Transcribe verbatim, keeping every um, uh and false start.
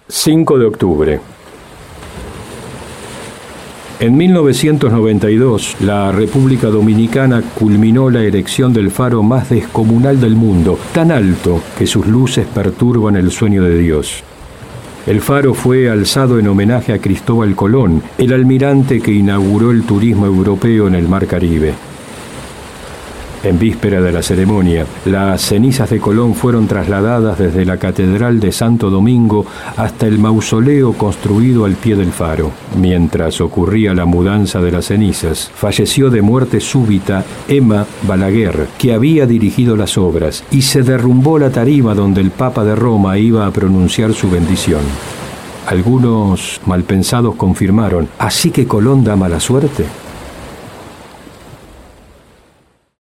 cinco de octubre. En mil novecientos noventa y dos, la República Dominicana culminó la erección del faro más descomunal del mundo, tan alto que sus luces perturban el sueño de Dios. El faro fue alzado en homenaje a Cristóbal Colón, el almirante que inauguró el turismo europeo en el Mar Caribe. En víspera de la ceremonia, las cenizas de Colón fueron trasladadas desde la Catedral de Santo Domingo hasta el mausoleo construido al pie del faro. Mientras ocurría la mudanza de las cenizas, falleció de muerte súbita Emma Balaguer, que había dirigido las obras, y se derrumbó la tarima donde el Papa de Roma iba a pronunciar su bendición. Algunos malpensados confirmaron: ¿así que Colón da mala suerte?